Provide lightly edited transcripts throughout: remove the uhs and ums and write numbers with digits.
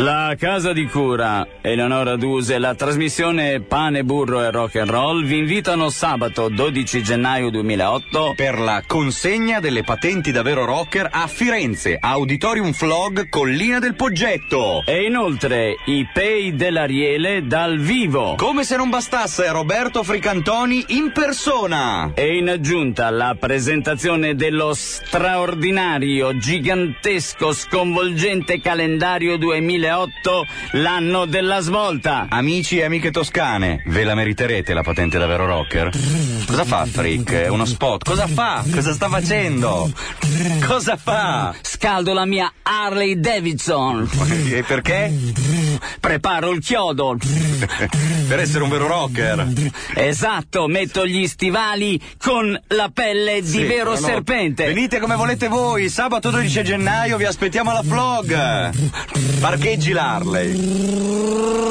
La casa di cura, Eleonora Duse, la trasmissione Pane, Burro e Rock and Roll vi invitano sabato 12 gennaio 2008 per la consegna delle patenti da vero rocker a Firenze, Auditorium Flog, Collina del Poggetto. E inoltre i Pay dell'Ariele dal vivo. Come se non bastasse, Roberto Fricantoni in persona. E in aggiunta la presentazione dello straordinario, gigantesco, sconvolgente calendario 2008, l'anno della svolta. Amici e amiche toscane, ve la meriterete la patente da vero rocker? Cosa fa Frick? È uno spot? Cosa fa? Cosa sta facendo? Cosa fa? Scaldo la mia Harley Davidson. E perché? Preparo il chiodo. Per essere un vero rocker. Esatto, metto gli stivali con la pelle di vero serpente. Venite come volete voi, sabato 12 gennaio vi aspettiamo alla Flog. Parcheggi l'Harley.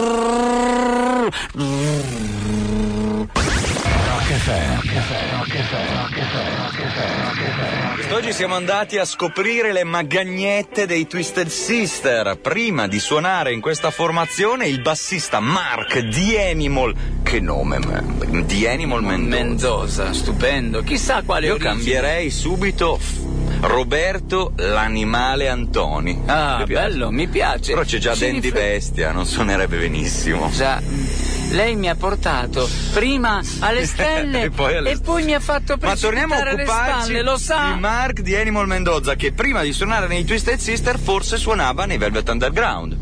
Quest'oggi siamo andati a scoprire le magagnette dei Twisted Sister. Prima di suonare in questa formazione il bassista Mark The Animal, che nome, The Animal Mendoza, stupendo, chissà quale Io origine. cambierei subito Roberto l'Animale Antoni. Ah, bello, mi piace. Però c'è già Dandy Bestia, non suonerebbe benissimo. Già, lei mi ha portato prima alle stelle e poi mi ha fatto Ma torniamo a precipitare le occuparci spalle, lo sa. di Mark The Animal Mendoza, che prima di suonare nei Twisted Sister forse suonava nei Velvet Underground.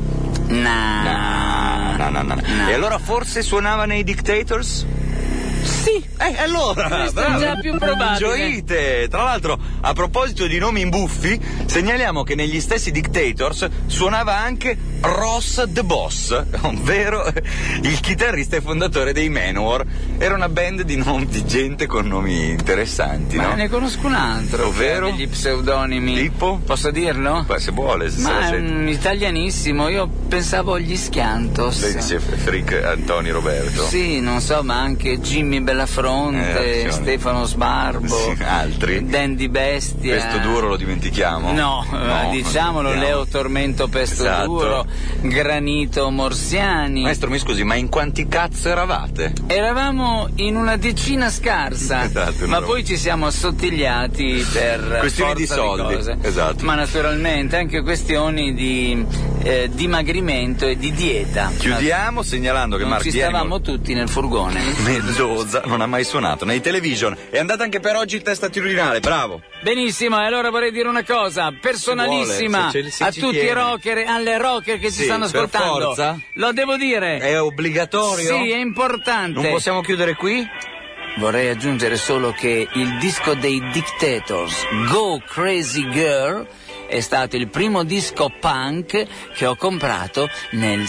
No. E allora forse suonava nei Dictators? Sì. Allora, questo è già più probabile. Gioite. Tra l'altro, a proposito di nomi imbuffi, segnaliamo che negli stessi Dictators suonava anche Ross the Boss, ovvero il chitarrista e fondatore dei Manowar. Era una band di gente con nomi interessanti, Ma no? ne conosco un altro. Ovvero? Degli pseudonimi. Tipo? Posso dirlo? Beh, se vuole, se Ma lo è sente. un italianissimo, io pensavo agli Schiantos. Lei dice Frick Antoni Roberto. Sì, non so, ma anche Jimmy Bellafronte, Stefano Sbarbo, sì, altri. Dandy Bestia. Pesto Duro lo dimentichiamo? No, diciamolo, Leo Tormento Pesto Duro, Granito Morsiani. Maestro, mi scusi, ma in quanti cazzo eravate? Eravamo in una decina scarsa, Esatto, ma no. poi ci siamo assottigliati per Questioni di forza soldi, cose. esatto. Ma naturalmente anche questioni di dimagrimento e di dieta. Chiudiamo segnalando che Non Mark ci The Animal stavamo tutti nel furgone. Mendoza non ha mai suonato nei television. È andata anche per oggi il test attitudinale, bravo. Benissimo, e allora vorrei dire una cosa personalissima se a ci tutti i tiene. rocker, alle rocker che ci Sì, stanno per ascoltando. forza? Lo devo dire. È obbligatorio? Sì, è importante. Non possiamo chiudere qui? Vorrei aggiungere solo che il disco dei Dictators, Go Crazy Girl, è stato il primo disco punk che ho comprato nel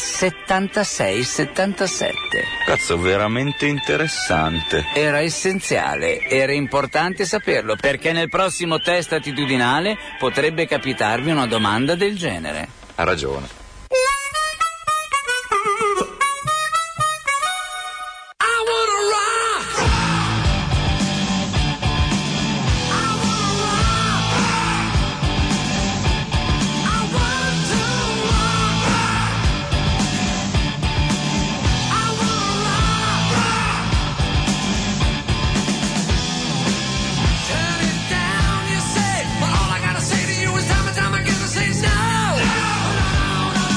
76-77. Cazzo, veramente interessante. Era essenziale, era importante saperlo, perché nel prossimo test attitudinale potrebbe capitarvi una domanda del genere. Ha ragione. All I gotta say to you is time and time again to say no.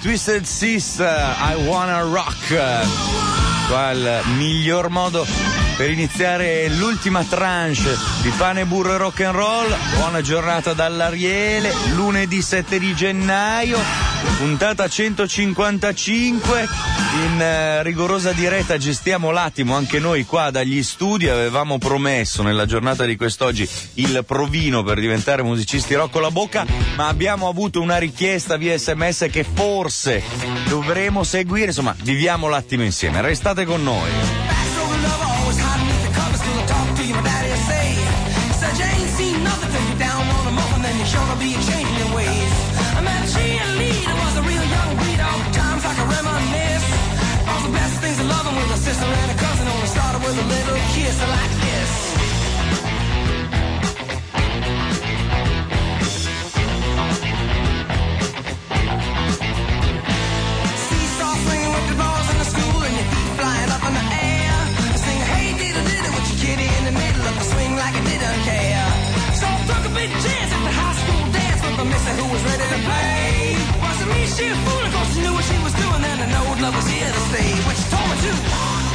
Twisted Sis, I Wanna Rock. Qua il miglior modo per iniziare l'ultima tranche di Pane, Burro e Rock and Roll. Buona giornata dall'Ariele, lunedì 7 di gennaio, puntata 155. In rigorosa diretta gestiamo l'attimo anche noi qua dagli studi. Avevamo promesso nella giornata di quest'oggi il provino per diventare musicisti rock con la bocca, ma abbiamo avuto una richiesta via SMS che forse dovremo seguire. Insomma, viviamo l'attimo insieme, restate con noi. Sister and a cousin only started with a little kiss like this. Seesaw swinging with the balls in the school and your feet flying up in the air. Sing hey diddle diddle with your kitty in the middle of the swing like it didn't care. So took a big chance at the high school dance with the mister who was ready to play. Wasn't me, she a fool, of course she knew what she was doing, and I know love was here to stay. What she told me to.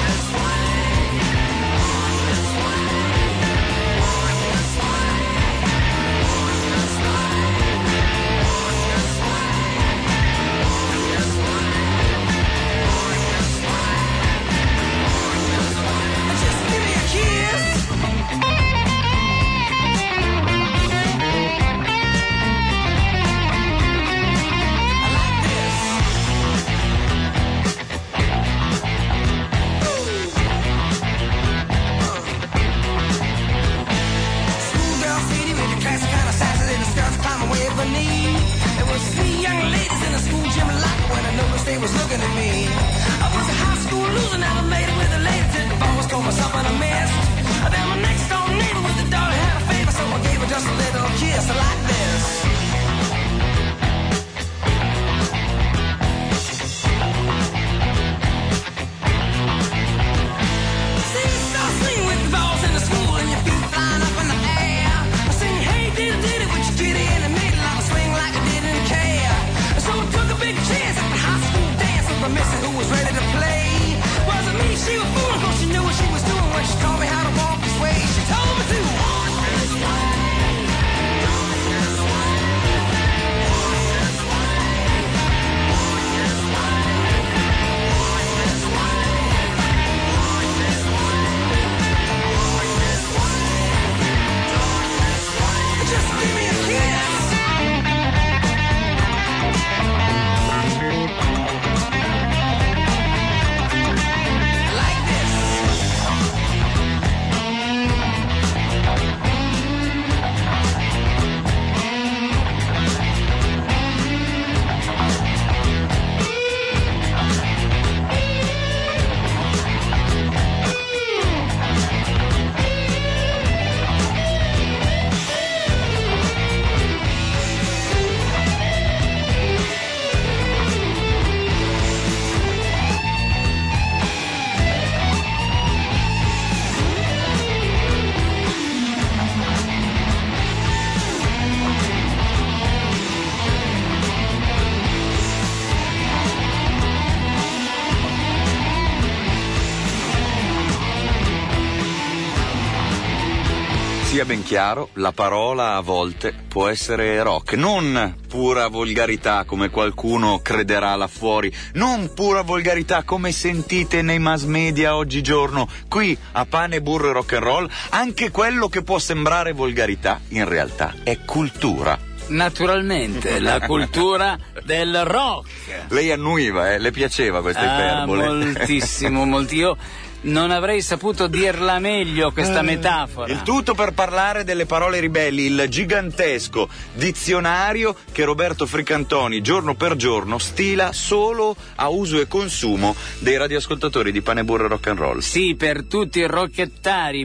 Sia ben chiaro, la parola a volte può essere rock, non pura volgarità come qualcuno crederà là fuori, non pura volgarità come sentite nei mass media oggigiorno. Qui a Pane, Burro e Rock and Roll anche quello che può sembrare volgarità in realtà è cultura. Naturalmente, la cultura del rock. Lei annuiva, le piaceva questa iperbole? Moltissimo, io non avrei saputo dirla meglio questa metafora. Il tutto per parlare delle parole ribelli, il gigantesco dizionario che Roberto Fricantoni giorno per giorno stila solo a uso e consumo dei radioascoltatori di Pane, Burro e Rock and Roll. Sì, per tutti i rocchettari,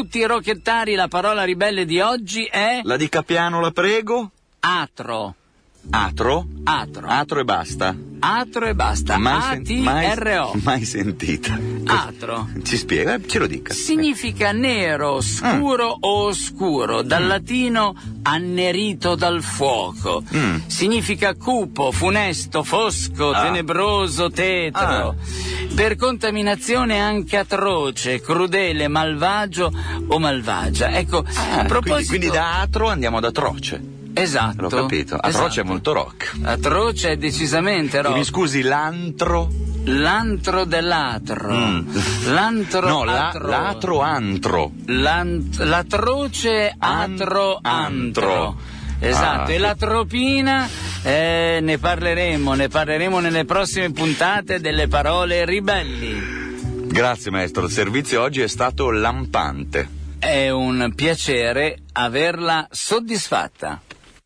la parola ribelle di oggi è... La dica piano, la prego? Atro. Atro? Atro. Atro e basta? Atro e basta. A-T-R-O. Mai sentita. Atro. Ci spiega? Ce lo dica. Significa nero, scuro o oscuro, dal latino annerito dal fuoco. Significa cupo, funesto, fosco, tenebroso, tetro. Per contaminazione anche atroce, crudele, malvagio o malvagia. Ecco, a proposito... quindi da atro andiamo ad atroce. Esatto. L'ho capito. Atroce esatto. è molto rock. Atroce è decisamente rock. Mi scusi, l'antro? L'antro dell'atro. L'antro No, atro. l'atro antro. L'atroce atro antro. Esatto, e la tropina ne parleremo nelle prossime puntate delle parole ribelli. Grazie maestro, il servizio oggi è stato lampante. È un piacere averla soddisfatta.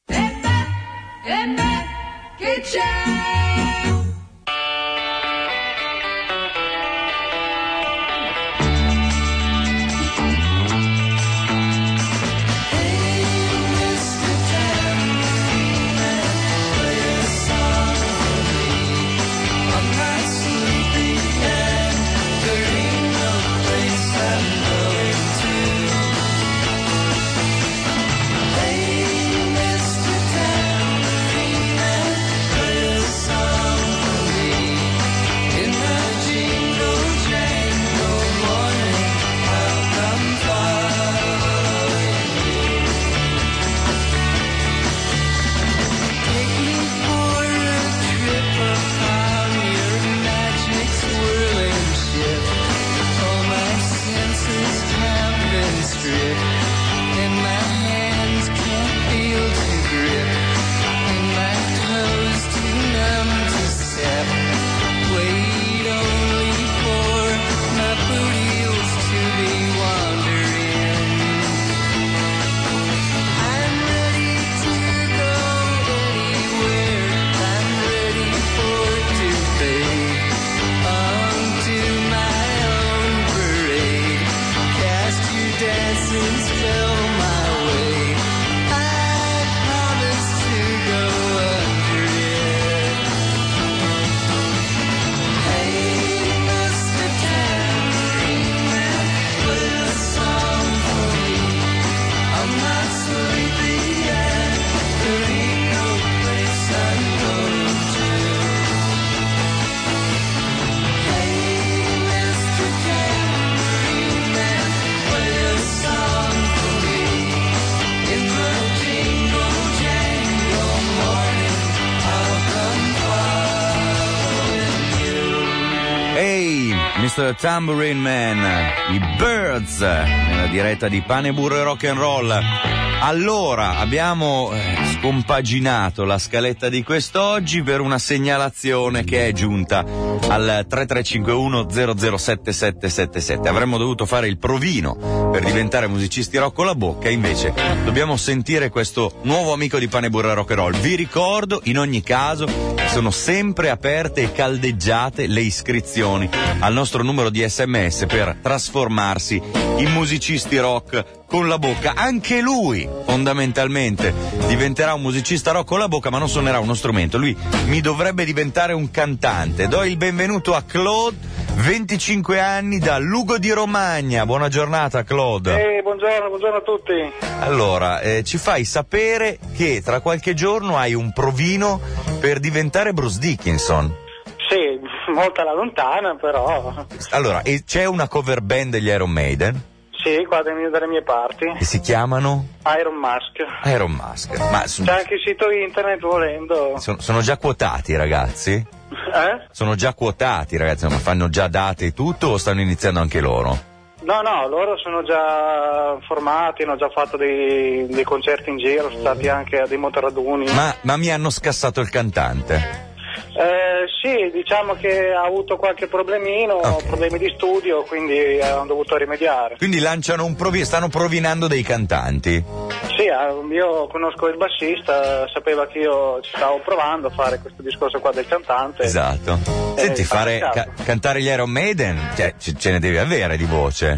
Che c'è? Mr. Tambourine Man, i Birds, nella diretta di Pane, Burro e Rock and Roll. Allora, abbiamo scompaginato la scaletta di quest'oggi per una segnalazione che è giunta al 3351 007777. Avremmo dovuto fare il provino per diventare musicisti rock con la bocca, invece dobbiamo sentire questo nuovo amico di Pane, Burro e Rock and Roll. Vi ricordo, in ogni caso, sono sempre aperte e caldeggiate le iscrizioni al nostro numero di SMS per trasformarsi in musicisti rock con la bocca. Anche lui fondamentalmente diventerà un musicista rock con la bocca, ma non suonerà uno strumento. Lui mi dovrebbe diventare un cantante. Do il benvenuto a Claude, 25 anni, da Lugo di Romagna. Buona giornata, Claude. Buongiorno a tutti. Allora, ci fai sapere che tra qualche giorno hai un provino per diventare Bruce Dickinson. Sì, molto alla lontana, però. Allora, e c'è una cover band degli Iron Maiden? Sì, qua dalle mie parti. E si chiamano? Iron Mask. Iron Mask. Ma c'è anche il sito internet volendo. Sono già quotati, ragazzi? Sono già quotati, ragazzi, ma fanno già date e tutto o stanno iniziando anche loro? No, loro sono già formati, hanno già fatto dei concerti in giro, sono stati anche a dei motoraduni. Ma mi hanno scassato il cantante? Sì, diciamo che ha avuto qualche problemino, okay. Problemi di studio, quindi hanno dovuto rimediare. Quindi lanciano stanno provinando dei cantanti? Sì, io conosco il bassista, sapeva che io ci stavo provando a fare questo discorso qua del cantante. Esatto. Senti, cantare gli Iron Maiden, cioè, ce ne devi avere di voce.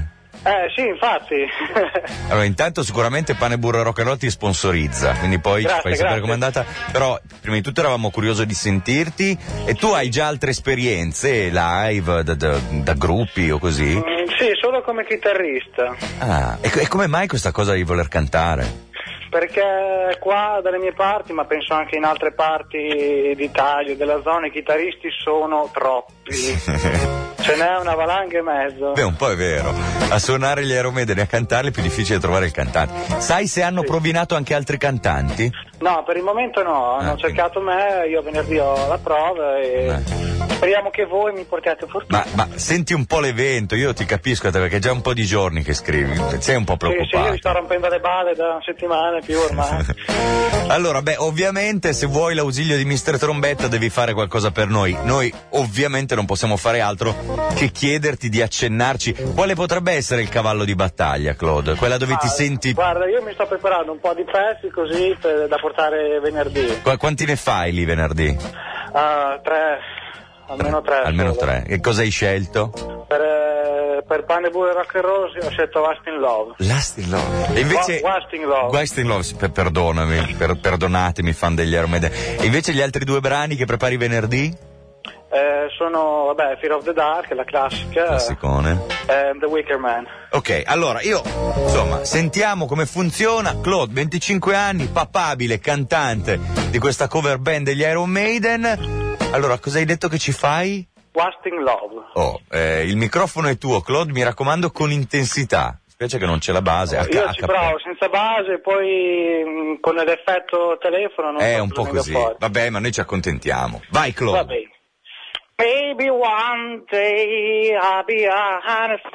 Sì, infatti. Allora, intanto sicuramente Pane Burro e Rock and Roll ti sponsorizza, quindi poi Grazie, ci fai sempre grazie. comandata. Però prima di tutto eravamo curiosi di sentirti, e tu hai già altre esperienze live da gruppi o così? Sì, solo come chitarrista. Ah, e come mai questa cosa di voler cantare? Perché qua dalle mie parti, ma penso anche in altre parti d'Italia, della zona, i chitarristi sono troppi. Ce n'è una valanga e mezzo. Beh, un po' è vero. A suonare gli Iron Maiden e a cantarli è più difficile trovare il cantante. Sai se hanno provinato anche altri cantanti? No, per il momento no, hanno cercato me, io venerdì ho la prova e speriamo che voi mi portiate fortuna. Ma senti un po' l'evento, io ti capisco perché è già un po' di giorni che scrivi, sei un po' Sì, io preoccupato. mi sto rompendo le balle da una settimana più ormai. Allora, ovviamente se vuoi l'ausilio di Mr. Trombetta devi fare qualcosa per noi. Noi ovviamente non possiamo fare altro che chiederti di accennarci quale potrebbe essere il cavallo di battaglia, Claude, quella dove ti senti... Guarda, io mi sto preparando un po' di pezzi così da portare venerdì. Quanti ne fai lì venerdì? 3, almeno 3. Almeno solo. 3. E cosa hai scelto? Per Pane Burro e Rock and Roll ho scelto Last in Love. Last in Love. E invece... Wasting Love. Wasting Love, perdonami, perdonatemi fan degli Iron Maiden. E invece gli altri 2 brani che prepari venerdì? Sono, Fear of the Dark, la classica. Classicone. The Wicker Man. Ok, allora io, insomma, sentiamo come funziona. Claude, 25 anni, papabile, cantante di questa cover band degli Iron Maiden. Allora, cosa hai detto che ci fai? Wasting Love. Il microfono è tuo, Claude, mi raccomando con intensità. Spiace che non c'è la base. Io ci provo senza base, poi con l'effetto telefono non È so un po' cosa così. venga fuori. Vabbè, ma noi ci accontentiamo. Vai, Claude. Va bene. Maybe one day I'll be a honest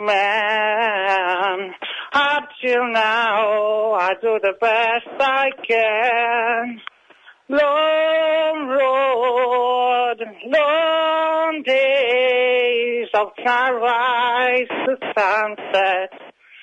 man. Up till now I do the best I can. Long road, long days of sunrise to sunset,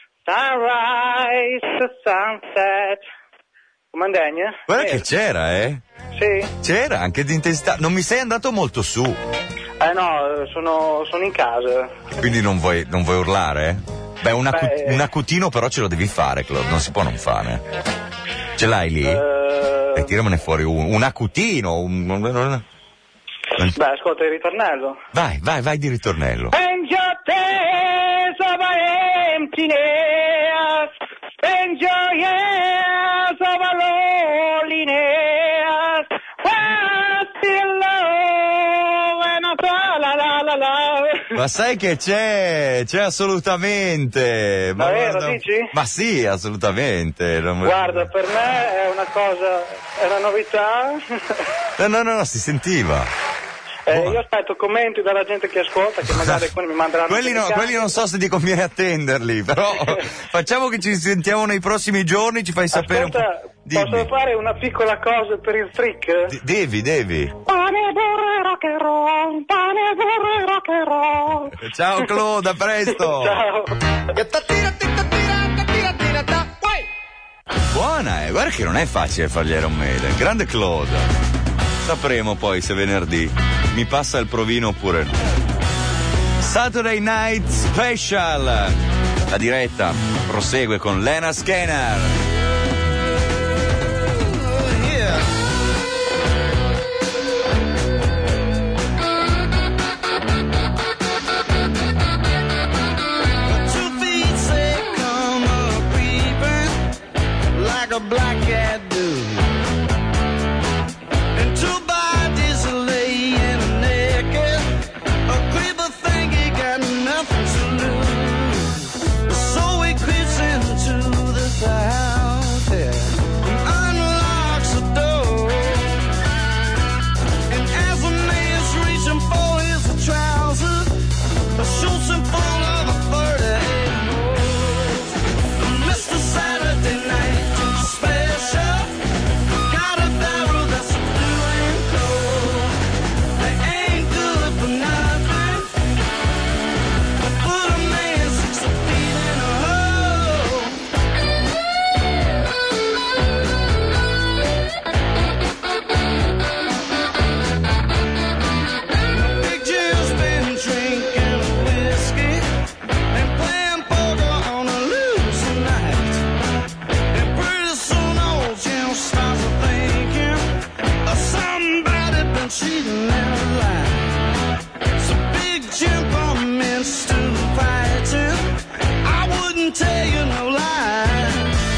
sunrise to sunset. Comandegna? Guarda che c'era, Sì. C'era anche di intensità. Non mi sei andato molto su. No, sono in casa. Quindi non vuoi urlare? Beh, un acutino però ce lo devi fare, Claude, non si può non fare. Ce l'hai lì? Tiramene fuori un acutino. Beh, ascolta il ritornello. Vai di ritornello. And your days of emptiness, and your years of loneliness, while still love and la. Ma sai che c'è assolutamente. Ma Davvero, guarda, dici? ma sì, assolutamente. Guarda, per me è una cosa, è una novità. No, si sentiva. Io aspetto commenti dalla gente che ascolta, che magari mi manderanno. Quelli non so se ti conviene attenderli, però facciamo che ci sentiamo nei prossimi giorni, ci fai sapere un po'. Dimmi. Posso fare una piccola cosa per il trick? Devi. Pane burro rock and roll, pane burro rock and roll. Ciao Claude, a presto. Ciao. Buona, guarda che non è facile fargli Iron Maiden. Grande Claude. Sapremo poi se venerdì mi passa il provino oppure no. Saturday Night Special. La diretta prosegue con Lena Scanner. A black cat do, and two bodies laying naked. A creeper think he got nothing to lose, so he creeps into this house here and unlocks the door. And as the man's reaching for his trousers, shoots him full of a 38 Mr. Saturday Night Special. tell you no lie.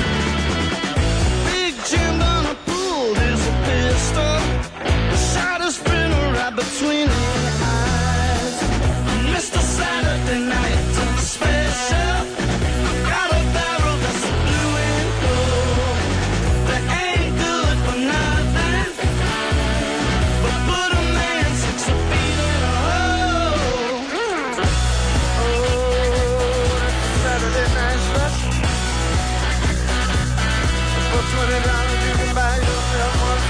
Big Jim gonna pull his pistol, shot a sprinter right between her eyes. Mr. Saturday Night Special, got a barrel that's blue and gold. That ain't good for nothing, but put a man 6 feet in a hole. Oh, that's Saturday Night Special. For $20 you can buy yourself one.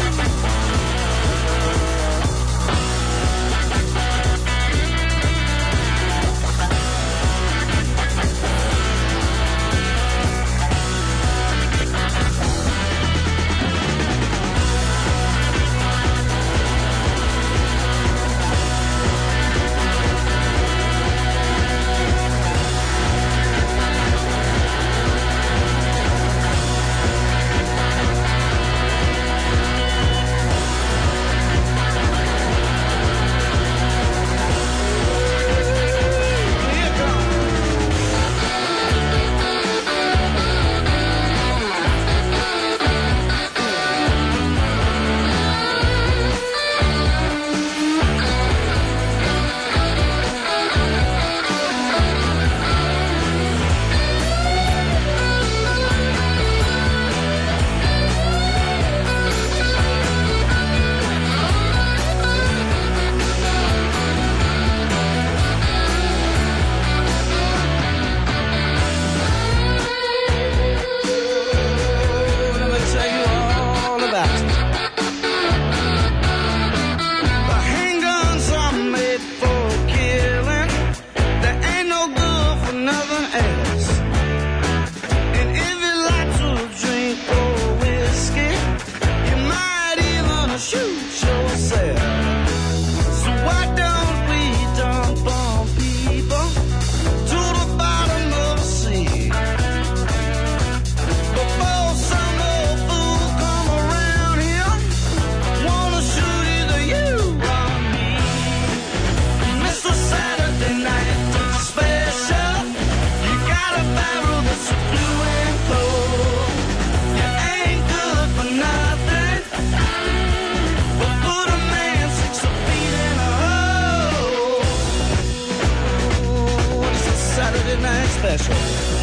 Special.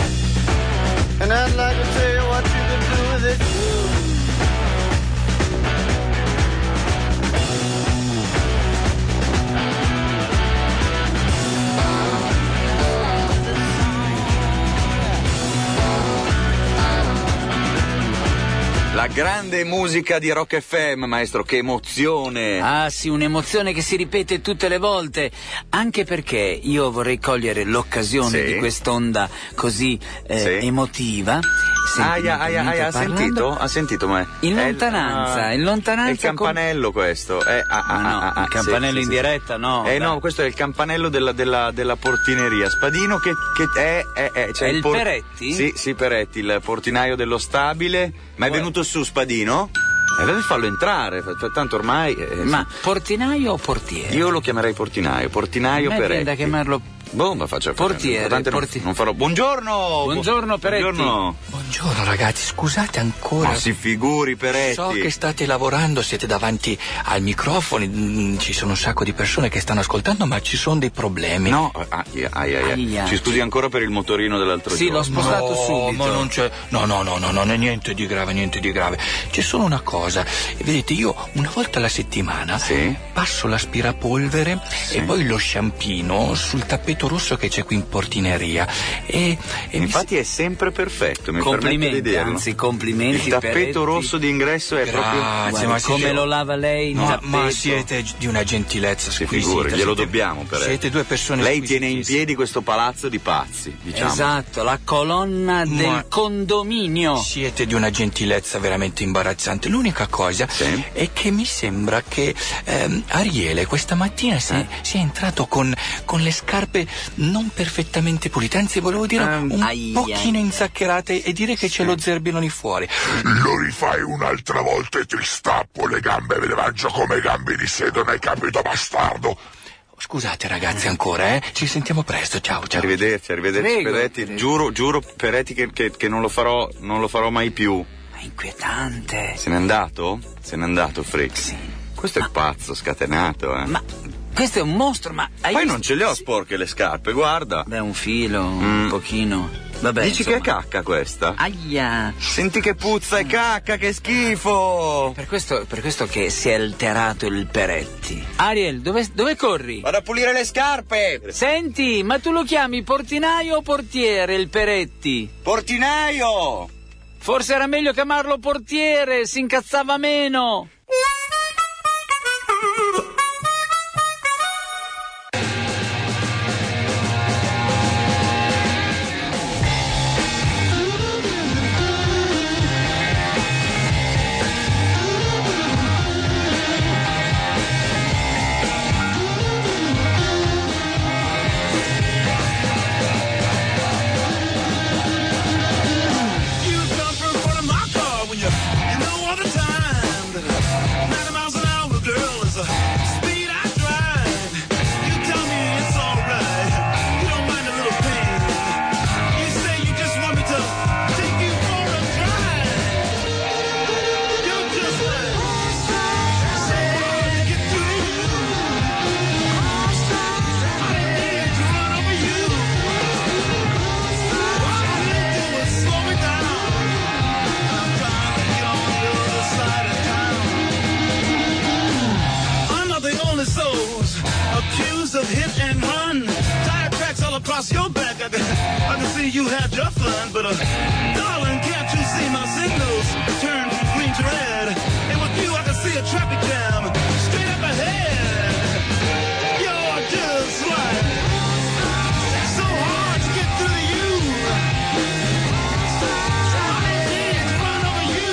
And I'd like to tell you what you could do with it. La grande musica di Rock FM, maestro, che emozione! Ah sì, un'emozione che si ripete tutte le volte, anche perché io vorrei cogliere l'occasione di quest'onda così emotiva. Ha sentito? Ma in lontananza, È il campanello questo. Il campanello in diretta, no? No, questo è il campanello della portineria. Spadino che è il Peretti? Sì, Peretti, il portinaio dello stabile. Ma è venuto su Spadino? Deve farlo entrare, tanto ormai. Ma portinaio o portiere? Io lo chiamerei portinaio Peretti. Viene da chiamarlo ma faccio portiere. Non farò. Buongiorno Peretti. Buongiorno ragazzi, scusate ancora. Ma si figuri Peretti. So che state lavorando, siete davanti al microfono, ci sono un sacco di persone che stanno ascoltando, ma ci sono dei problemi. No, ci scusi ancora per il motorino dell'altro giorno. Sì, l'ho spostato subito. Ma non c'è. No, non è niente di grave. C'è solo una cosa. Vedete, io una volta alla settimana passo l'aspirapolvere e poi lo sciampino sul tappeto rosso che c'è qui in portineria. E infatti è sempre perfetto, mi complimenti, permetto di dirlo. Anzi, complimenti. Il tappeto Peretti. Rosso di ingresso è proprio. Ma come lo lava lei? Ma siete di una gentilezza squisita. Glielo dobbiamo, Peretti. Siete due persone Lei tiene in piedi questo palazzo di pazzi, diciamo. Esatto, la colonna del condominio. Siete di una gentilezza veramente imbarazzante. L'unica cosa è che mi sembra che Ariele questa mattina si è entrato con le scarpe non perfettamente pulite, anzi volevo dire un pochino inzaccherate e dire che c'è lo zerbino fuori. Lo rifai un'altra volta e ti stappo le gambe e ve le mangio come gambe di sedano, hai capito, bastardo? Scusate ragazzi ancora, ci sentiamo presto, ciao. Arrivederci, Prego. Peretti. Giuro Peretti che non lo farò mai più. È inquietante. Se n'è andato, Freak? Sì. Questo è pazzo, scatenato, Ma questo è un mostro, ma... Poi non ce le ho sporche le scarpe, guarda. Beh, un filo, un pochino. Vabbè, Dici insomma. che è cacca questa? Aia. Senti che puzza, è cacca, che schifo! Per questo che si è alterato il Peretti. Ariel, dove corri? Vado a pulire le scarpe! Senti, ma tu lo chiami portinaio o portiere il Peretti? Portinaio! Forse era meglio chiamarlo portiere, si incazzava meno. You come from in front of my car when you know all the time that 90 miles an hour, girl, is the speed I drive. You tell me it's alright. You don't mind a little pain. You say you just want me to take you for a drive. You just like say get through. I need to run over you. All you do is slow me down. I'm trying to get on the other side of town. I'm not the only souls accused of hit and run. Tire tracks all across your back. I can see you had your fun, but darling, can't you see my signals turn from green to red? And with you, I can see a traffic jam straight up ahead. You're just like so hard to get through to you. I need to run over you.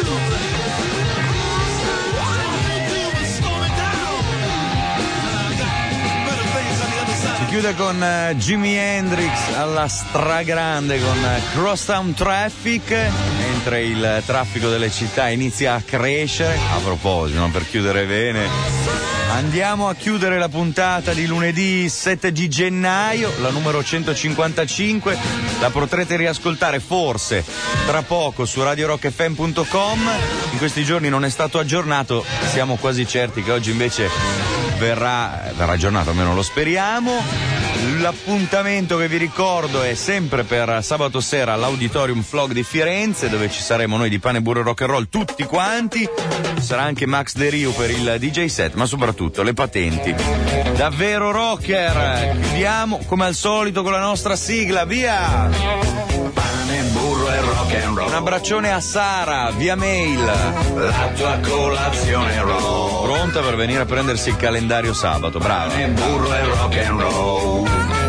All you do is slow me down. I got better things on the other side. Si chiude con Jimi Hendrix alla stragrande con Crosstown Traffic, mentre il traffico delle città inizia a crescere. A proposito, non per chiudere bene, andiamo a chiudere la puntata di lunedì 7 di gennaio, la numero 155. La potrete riascoltare forse tra poco su radiorockfm.com. In questi giorni non è stato aggiornato, siamo quasi certi che oggi invece verrà aggiornato, almeno lo speriamo. L'appuntamento che vi ricordo è sempre per sabato sera all'Auditorium Flog di Firenze, dove ci saremo noi di Pane Burro Rock and Roll tutti quanti. Ci sarà anche Max De Rio per il DJ set, ma soprattutto le patenti. Davvero rocker! Chiudiamo come al solito con la nostra sigla, via! Pane, burro e rock and roll. Un abbraccione a Sara, via mail. La tua colazione roll. Pronta per venire a prendersi il calendario sabato, brava. Pane, burro e rock and roll.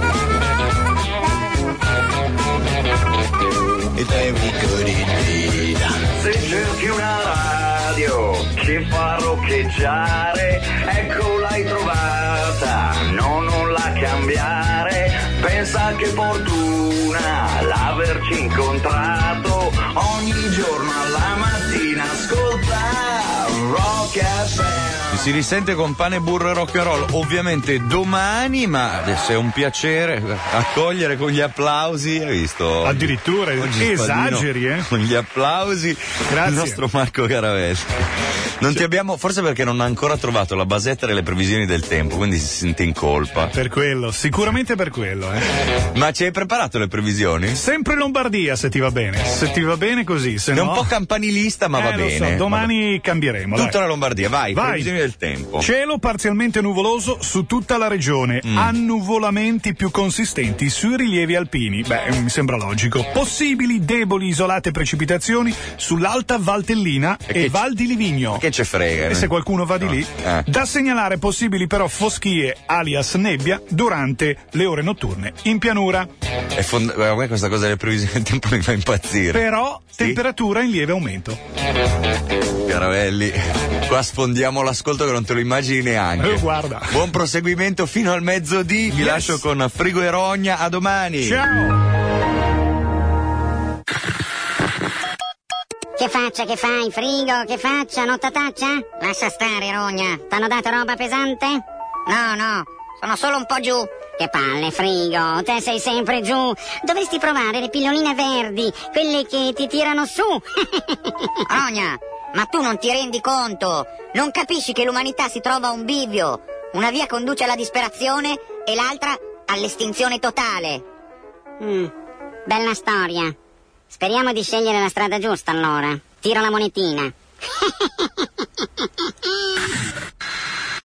E devi godere. Se cerchi una radio che fa roccheggiare, ecco l'hai trovata, no, non la cambiare. Pensa che fortuna l'averci incontrato, ogni giorno alla mattina ascolta Rock FM. Si risente con Pane, Burro e Rock and Roll ovviamente domani, ma adesso è un piacere accogliere con gli applausi, hai visto? Addirittura Oggi esageri, con gli applausi Grazie. il nostro Marco Caravelli. Non ti abbiamo, forse perché non ha ancora trovato la basetta delle previsioni del tempo, quindi si sente in colpa. Per quello, sicuramente per quello, Ma ci hai preparato le previsioni? Sempre Lombardia, se ti va bene. Se ti va bene così, se È no... un po' campanilista, ma va lo bene. so, domani cambieremo. Tutta dai. la Lombardia, vai, Vai. previsioni del tempo. Cielo parzialmente nuvoloso su tutta la regione, annuvolamenti più consistenti sui rilievi alpini. Beh, mi sembra logico. Possibili deboli isolate precipitazioni sull'Alta Valtellina e Val di Livigno. Che ce frega? E se qualcuno va di lì, Eh. da segnalare possibili però foschie alias nebbia durante le ore notturne in pianura. A me questa cosa delle previsioni del tempo mi fa impazzire. Però Sì? temperatura in lieve aumento. Caravelli, qua sfondiamo l'ascolto che non te lo immagini neanche. Guarda. Buon proseguimento fino al mezzodì. Vi Yes. lascio con Frigo e Rogna. A domani. Ciao! Che fai, frigo? Che faccia, nottataccia? Lascia stare, Rogna. T'hanno dato roba pesante? No, sono solo un po' giù. Che palle, Frigo, te sei sempre giù. Dovresti provare le pilloline verdi, quelle che ti tirano su. Rogna, ma tu non ti rendi conto? Non capisci che l'umanità si trova a un bivio? Una via conduce alla disperazione e l'altra all'estinzione totale. Bella storia. Speriamo di scegliere la strada giusta allora. Tiro la monetina.